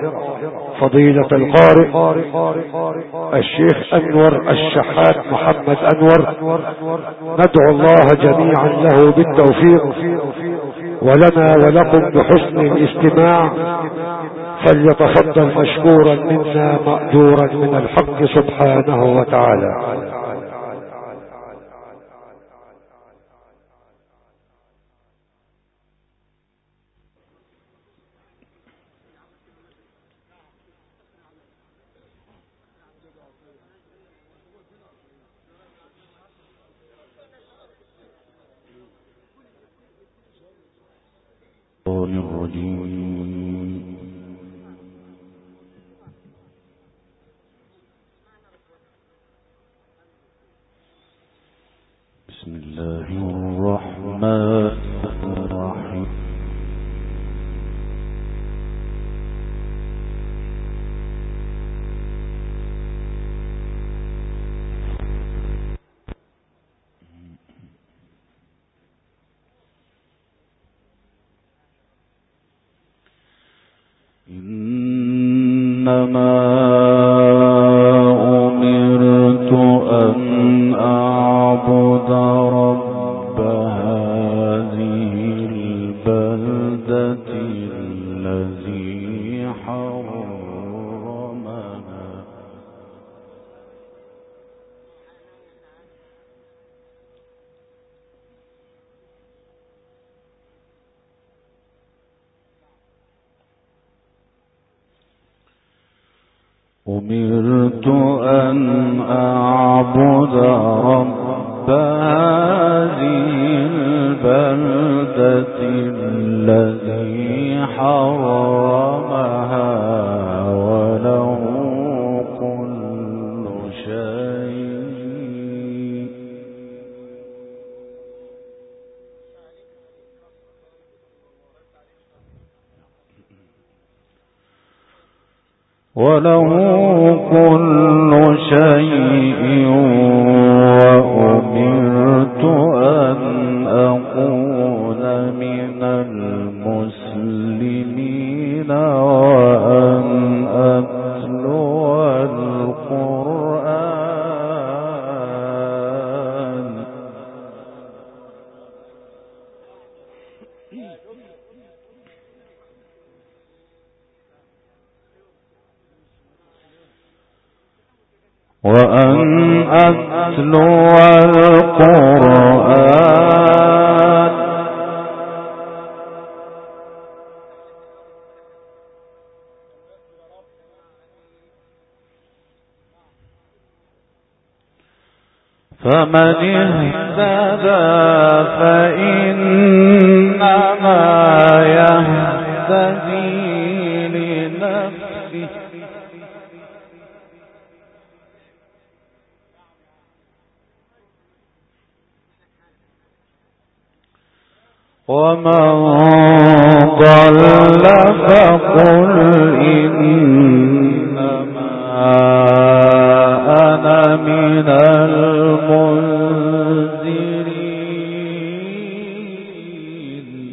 فضيلة القارئ الشيخ أنور الشحات محمد أنور، ندعو الله جميعا له بالتوفيق ولنا ولكم بحسن الاستماع، فليتفضل مشكورا منا مأجورا من الحق سبحانه وتعالى. بسم الله الرحمن الرحيم. إنما أمرت أن أعبد رب هذه البلدة الذي حرمها أمرت أن أعبد رب هذه البلدة الذي حرمها وله كل شيء وأمرت أن أكون من المسلمين وأن أتلو القرآن فمن اهتدى فإنما يهتدي لنفسه ومن ضل فقل إنما أنا من المنذرين.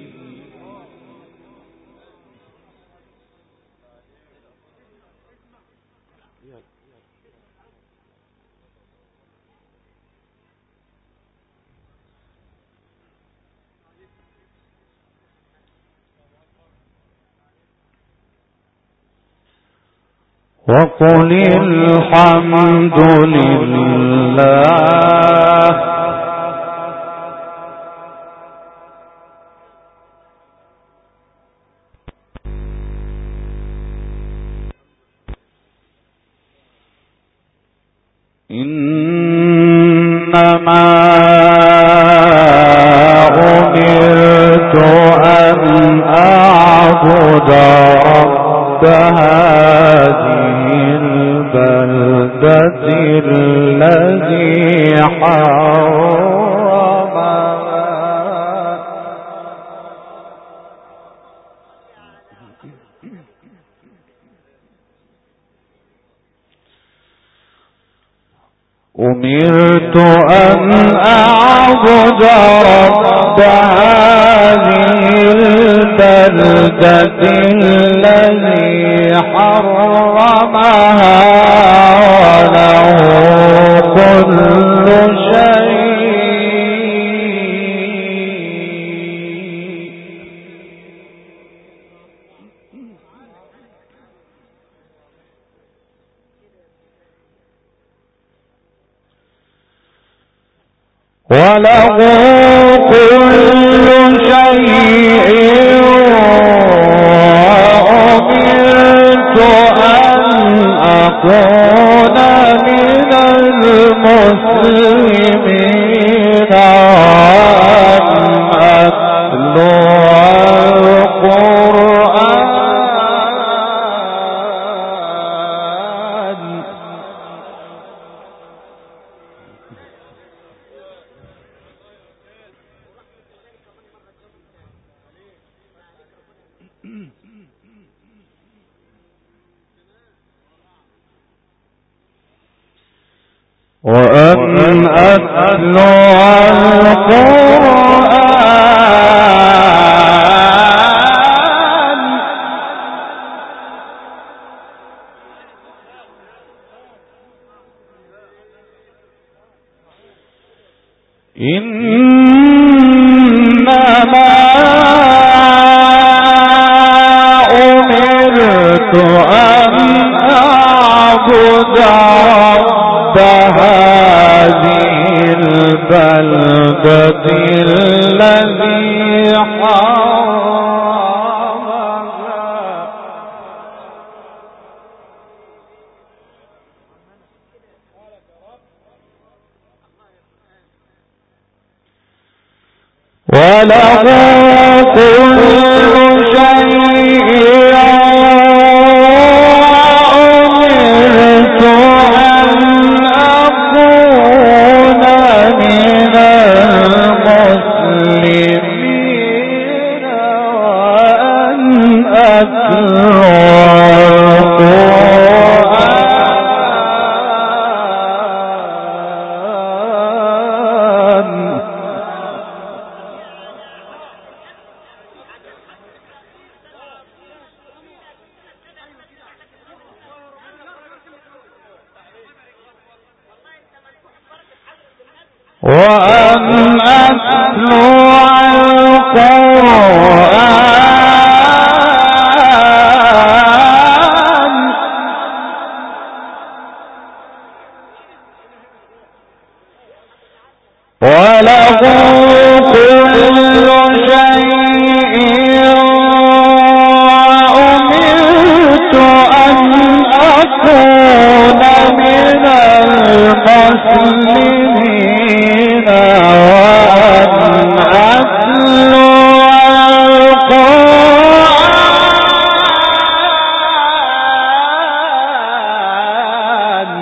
وقل الحمد لله إنما أمرت أن أعبد رب هذه البلدة الذي حرمها أمرت أن أعبد رب هذه البلدة الذي حرمها وله كل شيء وله كل شيء وأمرت أن أكون من المسلمين وأن أتلو القرآن وأن أتلو القرآن إنما أمرت أن أعبد رب هذه البلدة الذي حرمها وله كل شيء وأمرت أن أكون من المسلمين وأن أتلو وأن أتلو القرآن وله كل شيء وأمرت أن أكون من المسلمين وأن أتلو القرآن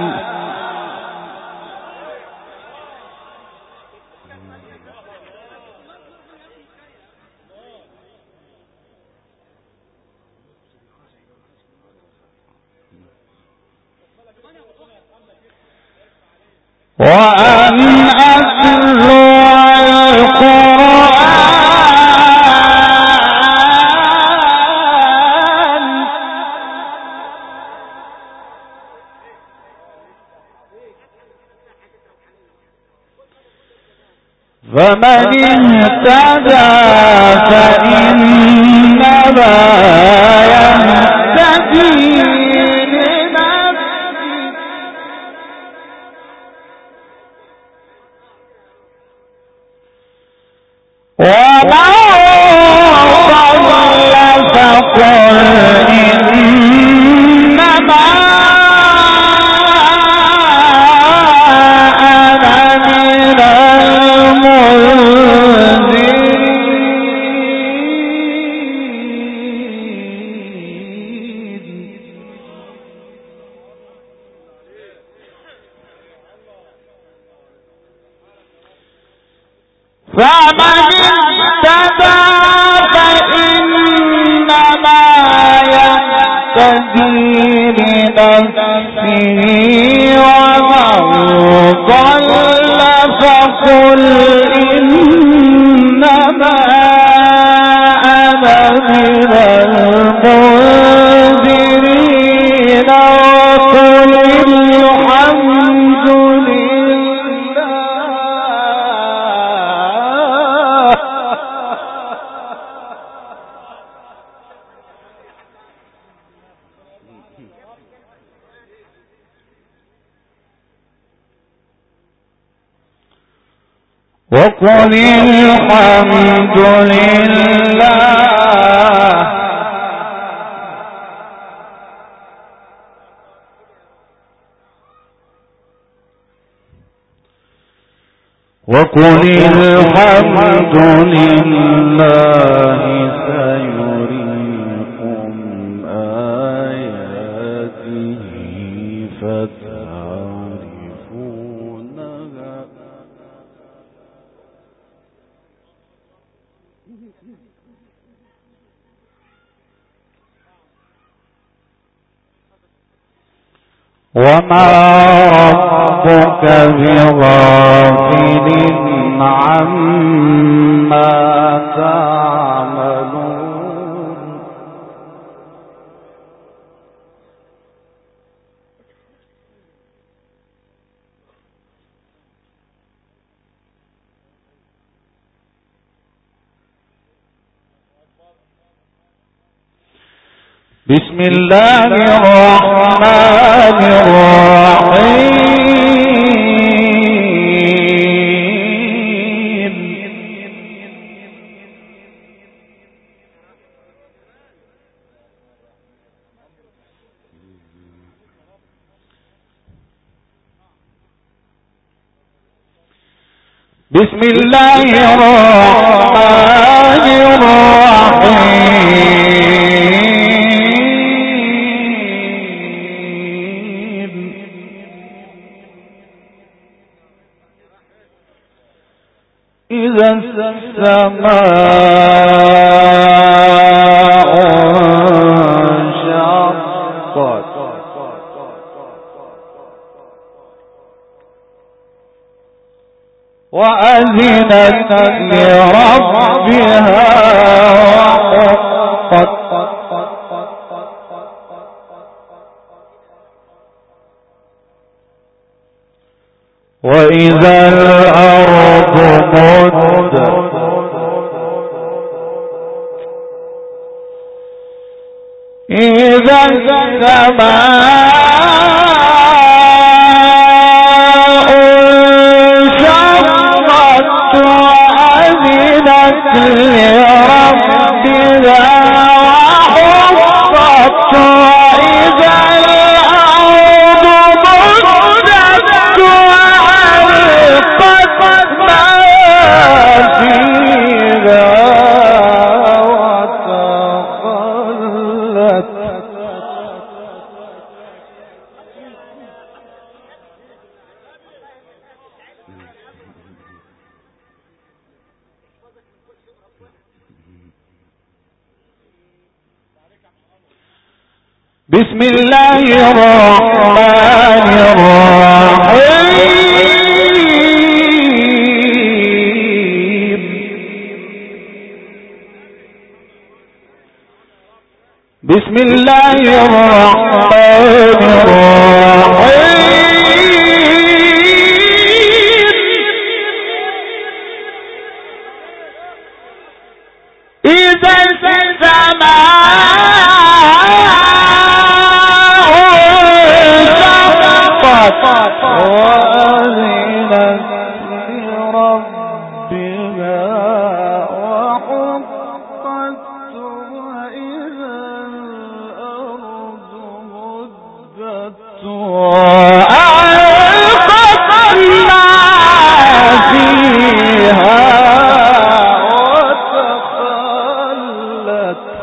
وأن أتلو القرآن فمن اهتدى فإنما يهتدي ومن ضل فقل إنما أنا من المنذرين فمن اهتدى فإنما يهتدي لنفسه ومن ضل فقل إنما أنا من المنذرين وقل الحمد لله. وقل الحمد لله وقل الحمد لله سيريكم آياته فتعرفونها. وما ربك بغافل عما تعملون. بسم الله الرحمن الرحيم. بسم الله الرحمن الرحيم. إذا السماء انشقت وأذنت لربها وحقت وإذا الأرض مدت إذا السماء انشقت وأذنت لربها وحقت وإذا الأرض مدت وألقت ما فيها وتخلت. بسم الله الرحمن الرحيم. بسم الله الرحمن الرحيم. إذا وأذنت لربها وحقت وإذا الأرض مدت وألقت ما فيها وتخلت.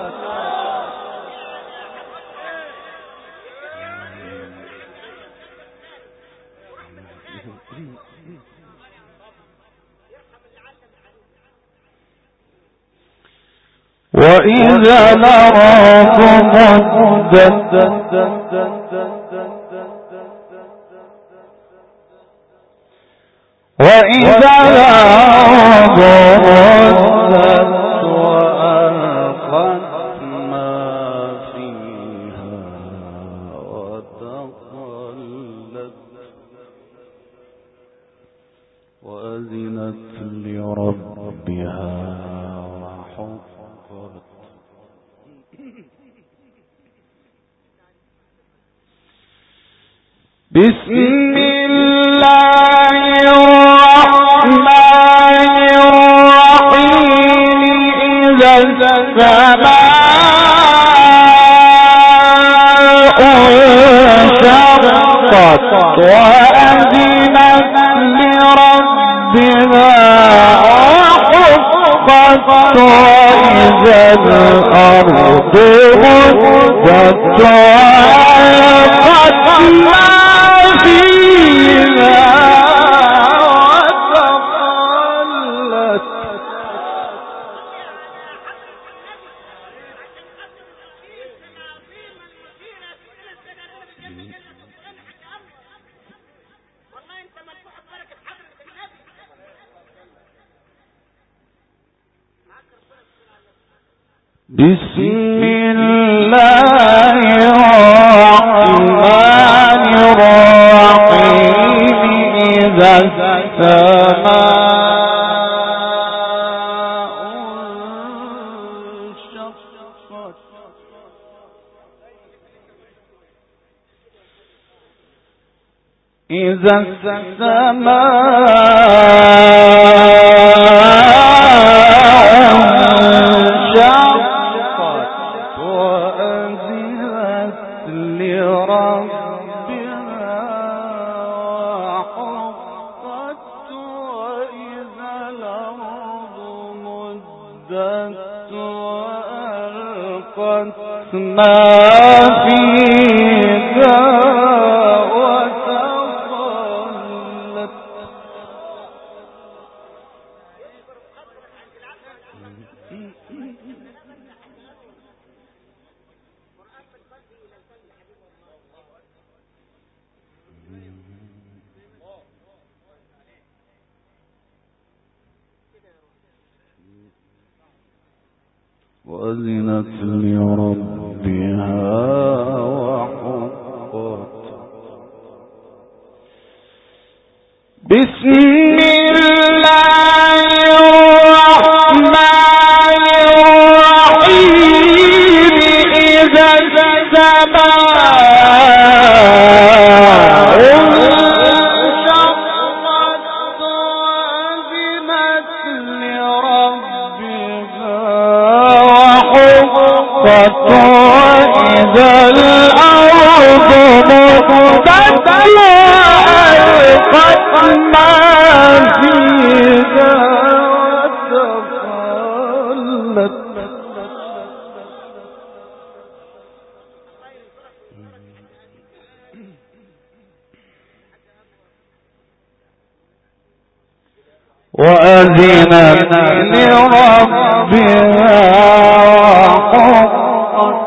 وإذا الأرض مدت وإذا الأرض مدت وألقت ما فيها وتخلت وأذنت لربها وحقت. بسم الله الرحمن الرحيم إذا السماء انشقت وأذنت لربها وحقت وإذا الأرض مدت وألقت ما فيها وتخلت بسم الله الرحمن الرحيم إذا السماء انشقت إذا ما فيها وتخلت وأذنت لربها وحقت. بسم الله الرحمن الرحيم إذا السماء انشقت وأذنت لربها وحقت وإذا الأرض مدت وألقت ما فيها وتخلت وأذنت لربها وحقت.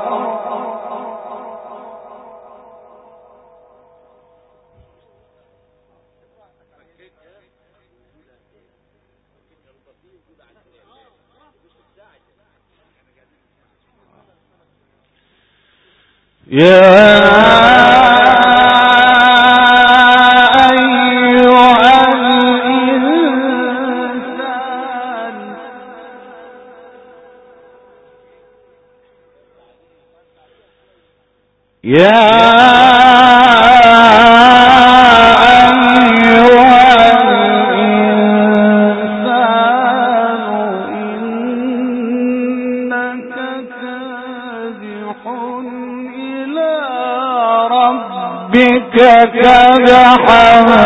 كدحا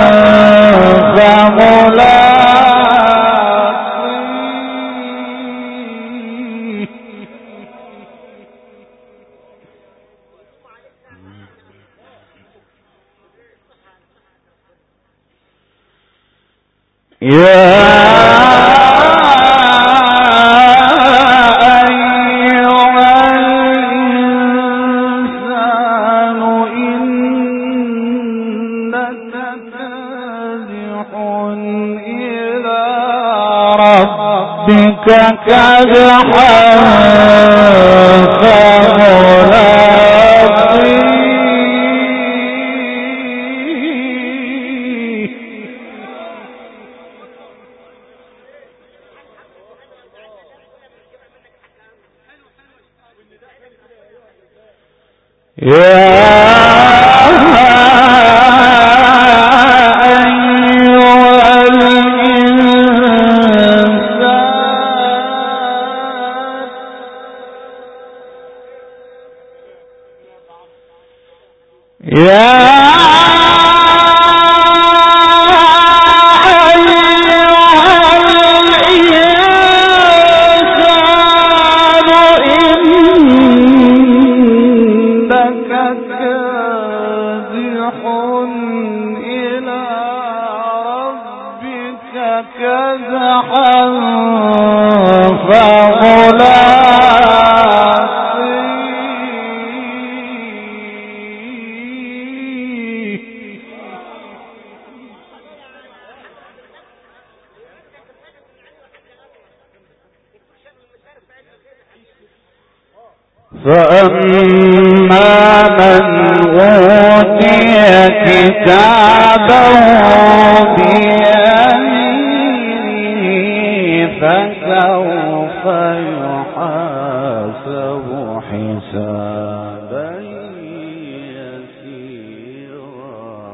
فملاقيه كدحا فملاقيه فأما من أوتي كتابه بيمينه فسوف يحاسب حسابا يسيرا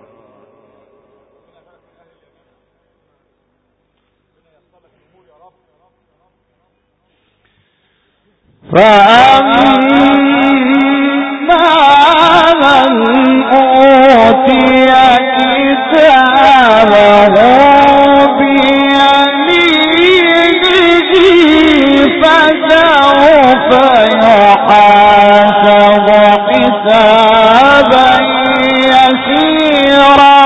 فأما من أوتي كتابه بيمينه فسوف يحاسب حسابا يسيرا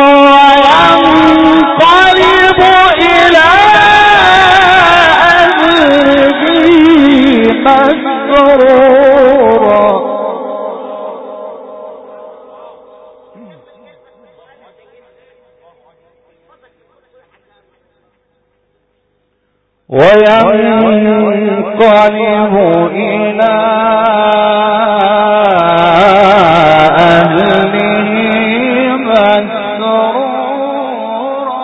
وينقلب إلى أهله مسرورا وينقلب إلى أهله مسرورا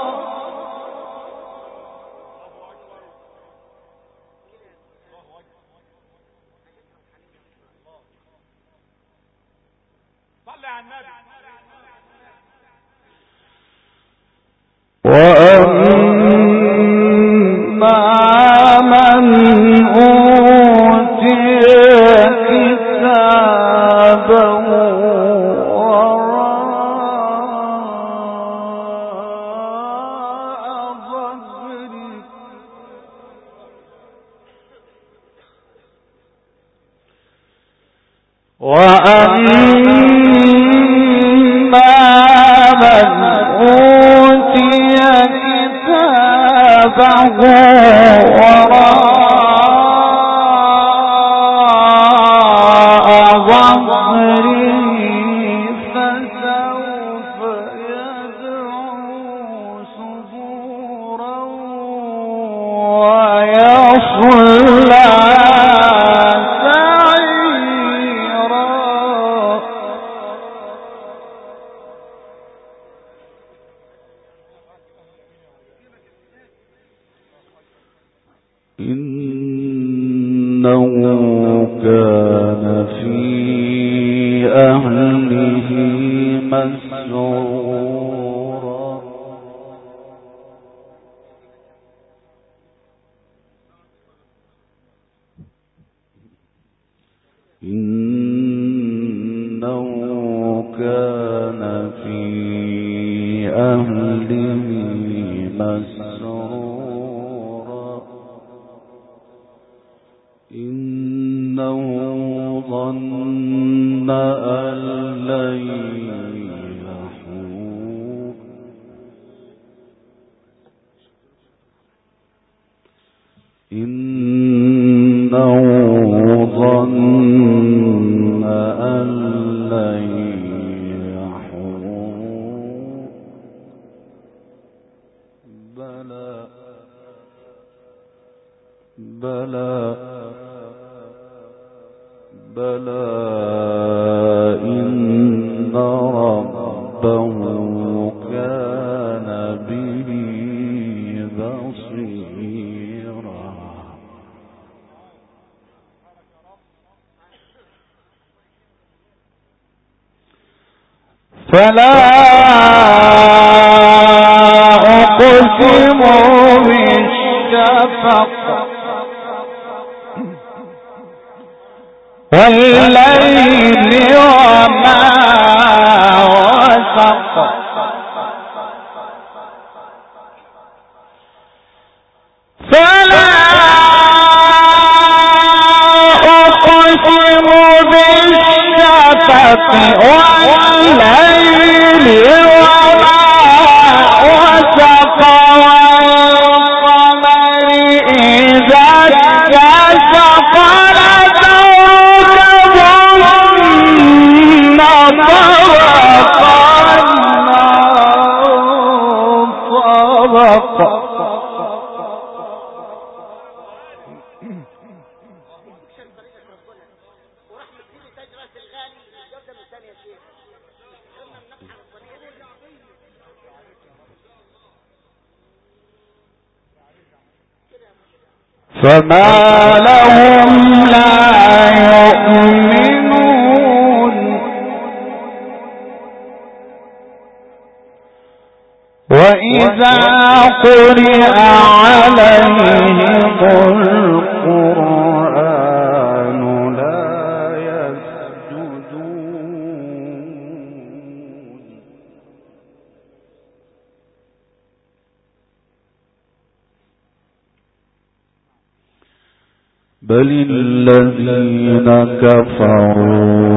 وأما من أوتي كتابه وراء ظهره وأما من أوتي كتابه وراء ظهره فسوف يدعو ثبورا ويصلى سعيرا إنه كان في أهله مسرورا إنه كان في أهله مسرورا إنه ظن أن لن يحور إنه ظن أن لن يحور بلى فلا أقسم بالشفق والليل وما وسق فلا أقسم بالشفق والليل وما وسق والقمر إذا اتسق لتركبن طبقا فما لهم لا يؤمنون وإذا قرئ عليهم القرآن لا يسجدون بل الذين كفروا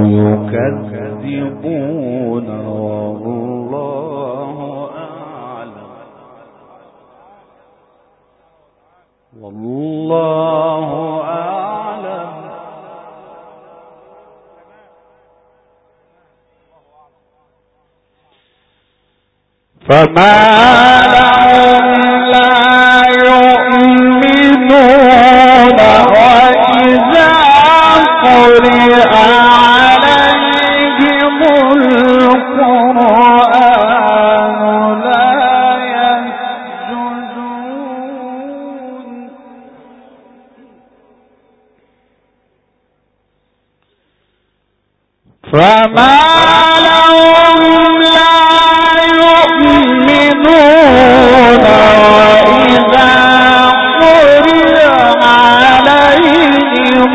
يكذبون والله أعلم فما لهم لا يؤمنون وإذا قرئ عليهم القرآن لا يسجدون فما لهم لا يؤمنون وإذا قرئ عليهم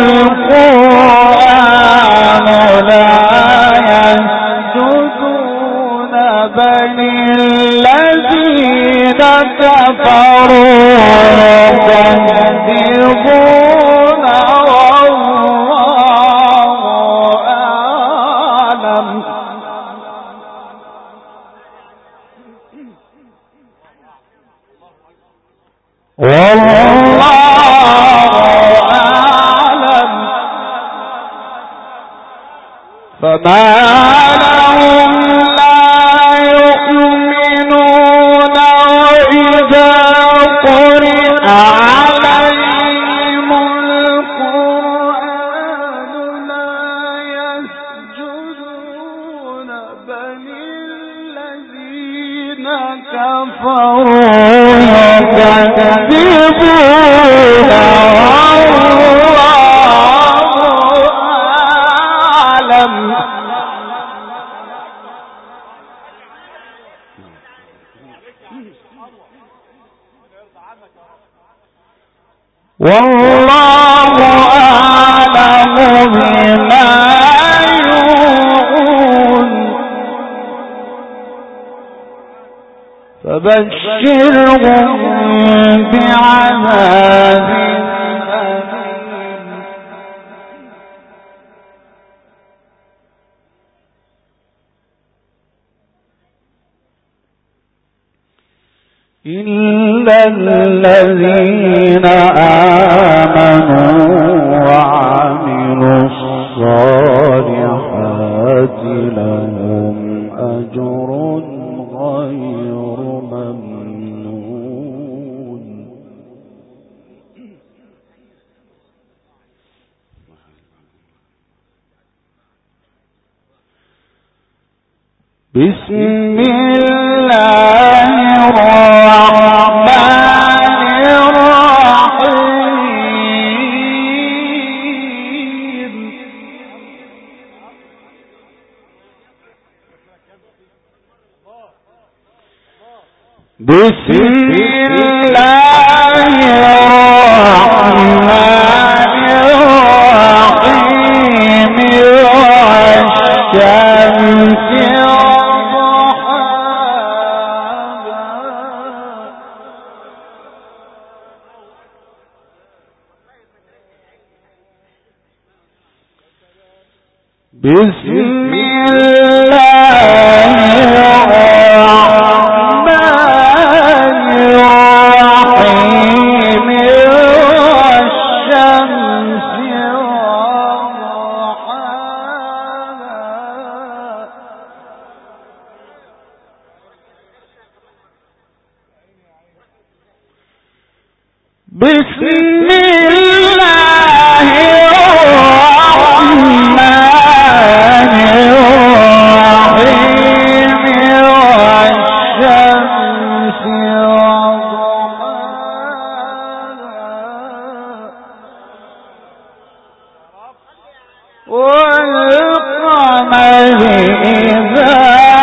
القرآن لا يسجدون بل الذين كفروا يكذبون والله أعلم فما لهم لا يؤمنون وإذا قرئ عليهم القرآن لا يسجدون بل الذين كفروا يكذبون والله أعلم بما يوعون فبشرهم بعذاب أليم إلا الذين آمنوا وعملوا الصالحات لهم أجر غير ممنون بسم الله الرحمن الرحيم بسم الله الرحمن الرحيم والشمس بسم الله الرحمن الرحيم والشمس وضحاها بسم الله الرحمن الرحيم والشمس وضحاها والقمر إذا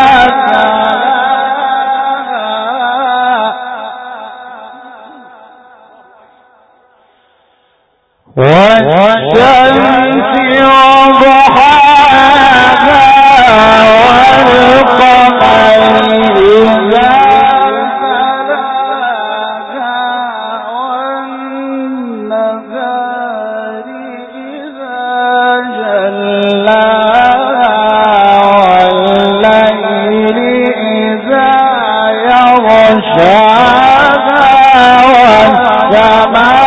والشمس وضحاها والقمر إذا تلاها والنهار إذا جلاها والليل إذا يغشاها والسماء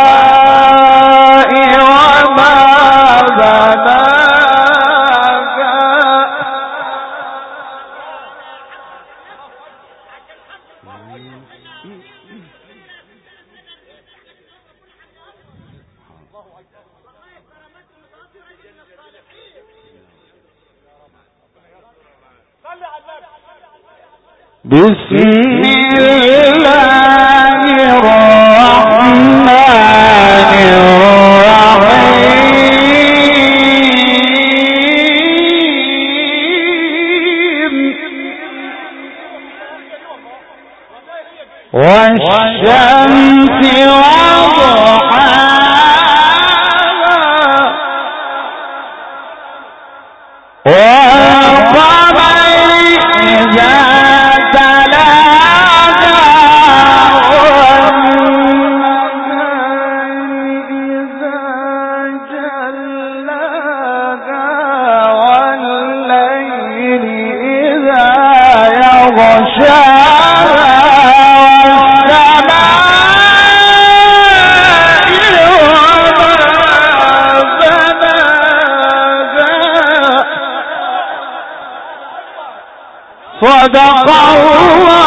بسم الله الرحمن الرحيم والشمس وضحاها والقمر إذا صدق الله